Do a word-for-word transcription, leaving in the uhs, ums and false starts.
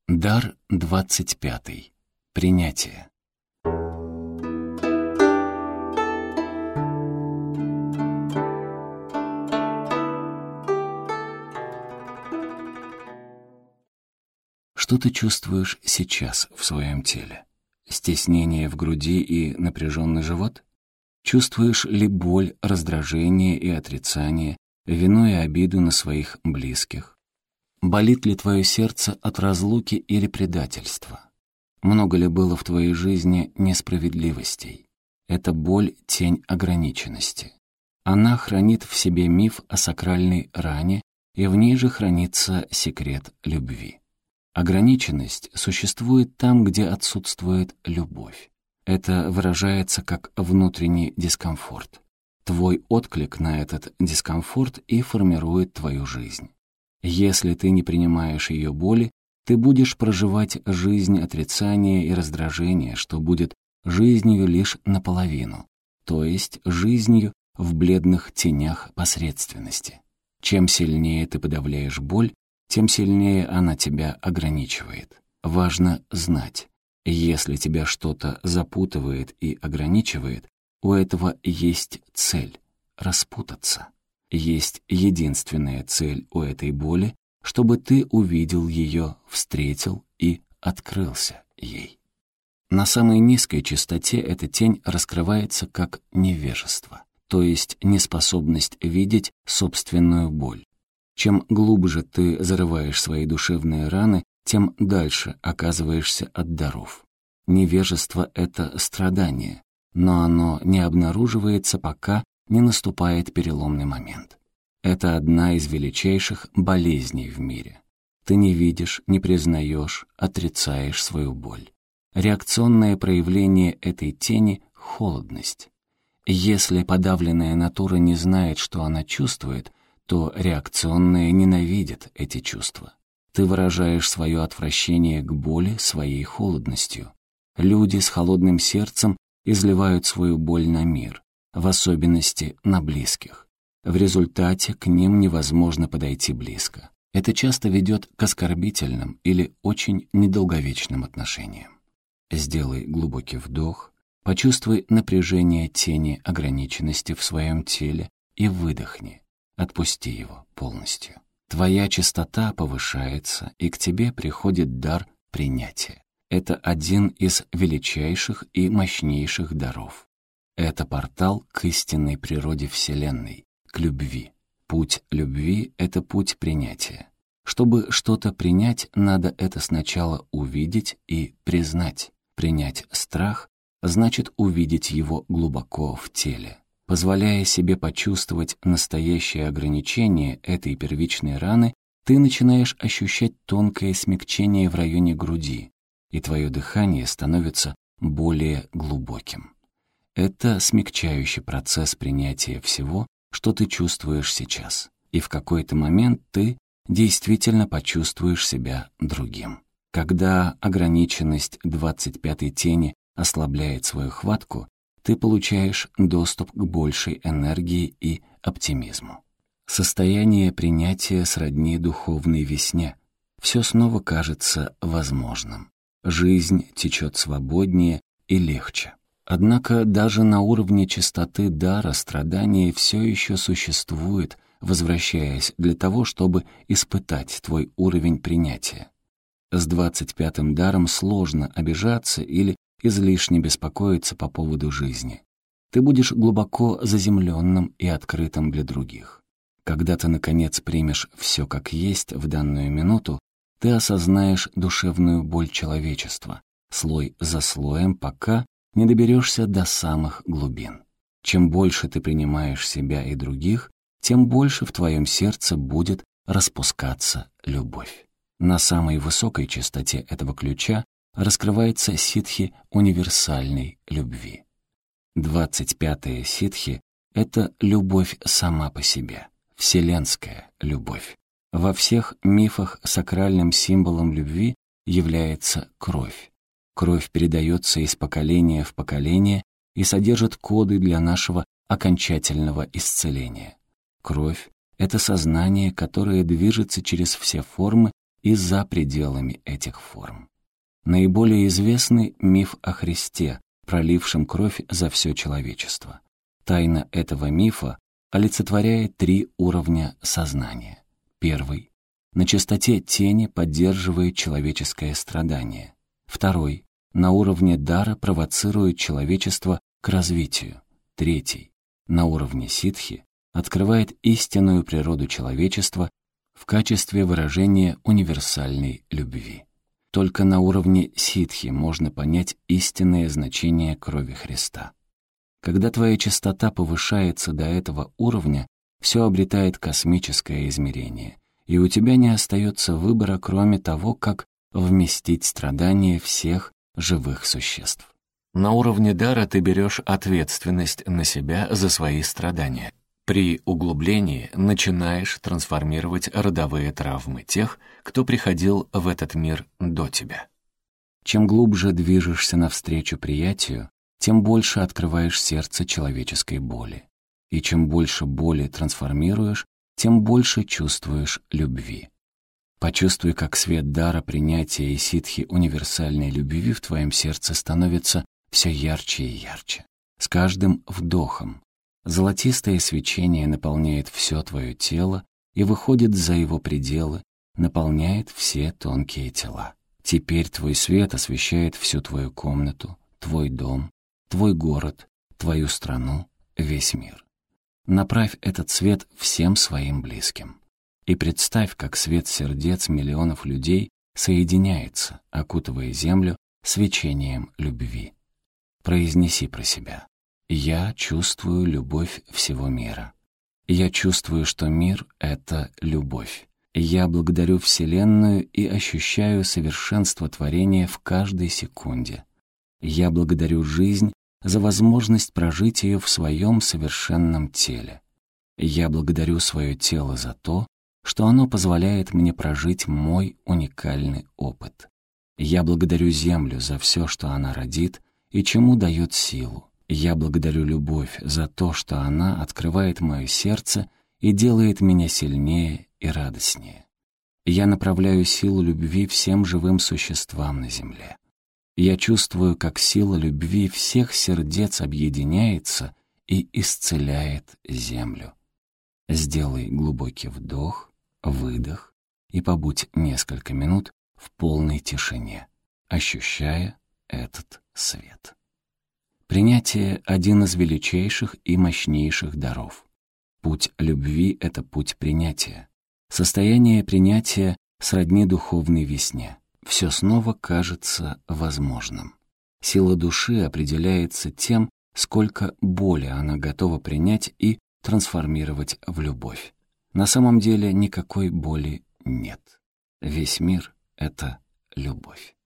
Дар двадцать пятый. Принятие. Что ты чувствуешь сейчас в своем теле? Стеснение в груди и напряженный живот? Чувствуешь ли боль, раздражение и отрицание, вину и обиду на своих близких? Болит ли твое сердце от разлуки или предательства? Много ли было в твоей жизни несправедливостей? Эта боль — тень ограниченности. Она хранит в себе миф о сакральной ране, и в ней же хранится секрет любви. Ограниченность существует там, где отсутствует любовь. Это выражается как внутренний дискомфорт. Твой отклик на этот дискомфорт и формирует твою жизнь. Если ты не принимаешь ее боли, ты будешь проживать жизнь отрицания и раздражения, что будет жизнью лишь наполовину, то есть жизнью в бледных тенях посредственности. Чем сильнее ты подавляешь боль, тем сильнее она тебя ограничивает. Важно знать, если тебя что-то запутывает и ограничивает, у этого есть цель — распутаться. Есть единственная цель у этой боли, чтобы ты увидел ее, встретил и открылся ей. На самой низкой частоте эта тень раскрывается как невежество, то есть неспособность видеть собственную боль. Чем глубже ты зарываешь свои душевные раны, тем дальше оказываешься от даров. Невежество — это страдание, но оно не обнаруживается, пока не наступает переломный момент. Это одна из величайших болезней в мире. Ты не видишь, не признаешь, отрицаешь свою боль. Реакционное проявление этой тени — холодность. Если подавленная натура не знает, что она чувствует, то реакционная ненавидит эти чувства. Ты выражаешь свое отвращение к боли своей холодностью. Люди с холодным сердцем изливают свою боль на мир, в особенности на близких. В результате к ним невозможно подойти близко. Это часто ведет к оскорбительным или очень недолговечным отношениям. Сделай глубокий вдох, почувствуй напряжение тени ограниченности в своем теле и выдохни, отпусти его полностью. Твоя чистота повышается, и к тебе приходит дар принятия. Это один из величайших и мощнейших даров. Это портал к истинной природе Вселенной, к любви. Путь любви — это путь принятия. Чтобы что-то принять, надо это сначала увидеть и признать. Принять страх значит увидеть его глубоко в теле. Позволяя себе почувствовать настоящее ограничение этой первичной раны, ты начинаешь ощущать тонкое смягчение в районе груди, и твое дыхание становится более глубоким. Это смягчающий процесс принятия всего, что ты чувствуешь сейчас, и в какой-то момент ты действительно почувствуешь себя другим. Когда ограниченность двадцать пятой тени ослабляет свою хватку, ты получаешь доступ к большей энергии и оптимизму. Состояние принятия сродни духовной весне. Все снова кажется возможным. Жизнь течет свободнее и легче. Однако даже на уровне чистоты дара страдание все еще существует, возвращаясь для того, чтобы испытать твой уровень принятия. С двадцать пятым даром сложно обижаться или излишне беспокоиться по поводу жизни. Ты будешь глубоко заземленным и открытым для других. Когда ты, наконец, примешь все как есть в данную минуту, ты осознаешь душевную боль человечества, слой за слоем, пока не доберешься до самых глубин. Чем больше ты принимаешь себя и других, тем больше в твоем сердце будет распускаться любовь. На самой высокой частоте этого ключа раскрывается ситхи универсальной любви. Двадцать пятая ситхи — это любовь сама по себе, вселенская любовь. Во всех мифах сакральным символом любви является кровь. Кровь передается из поколения в поколение и содержит коды для нашего окончательного исцеления. Кровь — это сознание, которое движется через все формы и за пределами этих форм. Наиболее известный миф о Христе, пролившем кровь за все человечество. Тайна этого мифа олицетворяет три уровня сознания. Первый — на частоте тени поддерживает человеческое страдание. Второй — на уровне дара провоцирует человечество к развитию. Третий — на уровне ситхи открывает истинную природу человечества в качестве выражения универсальной любви. Только на уровне ситхи можно понять истинное значение крови Христа. Когда твоя частота повышается до этого уровня, все обретает космическое измерение, и у тебя не остается выбора, кроме того, как вместить страдания всех живых существ. На уровне дара ты берешь ответственность на себя за свои страдания. При углублении начинаешь трансформировать родовые травмы тех, кто приходил в этот мир до тебя. Чем глубже движешься навстречу приятию, тем больше открываешь сердце человеческой боли. И чем больше боли трансформируешь, тем больше чувствуешь любви. Почувствуй, как свет дара принятия и ситхи универсальной любви в твоем сердце становится все ярче и ярче. С каждым вдохом золотистое свечение наполняет все твое тело и выходит за его пределы, наполняет все тонкие тела. Теперь твой свет освещает всю твою комнату, твой дом, твой город, твою страну, весь мир. Направь этот свет всем своим близким. И представь, как свет сердец миллионов людей соединяется, окутывая землю свечением любви. Произнеси про себя: «Я чувствую любовь всего мира. Я чувствую, что мир — это любовь. Я благодарю Вселенную и ощущаю совершенство творения в каждой секунде. Я благодарю жизнь за возможность прожить ее в своем совершенном теле. Я благодарю свое тело за то, что оно позволяет мне прожить мой уникальный опыт. Я благодарю Землю за все, что она родит и чему дает силу. Я благодарю любовь за то, что она открывает мое сердце и делает меня сильнее и радостнее. Я направляю силу любви всем живым существам на Земле. Я чувствую, как сила любви всех сердец объединяется и исцеляет Землю. Сделай глубокий вдох, выдох и побудь несколько минут в полной тишине, ощущая этот свет. Принятие — один из величайших и мощнейших даров. Путь любви — это путь принятия. Состояние принятия сродни духовной весне. Все снова кажется возможным. Сила души определяется тем, сколько боли она готова принять и трансформировать в любовь. На самом деле никакой боли нет. Весь мир — это любовь.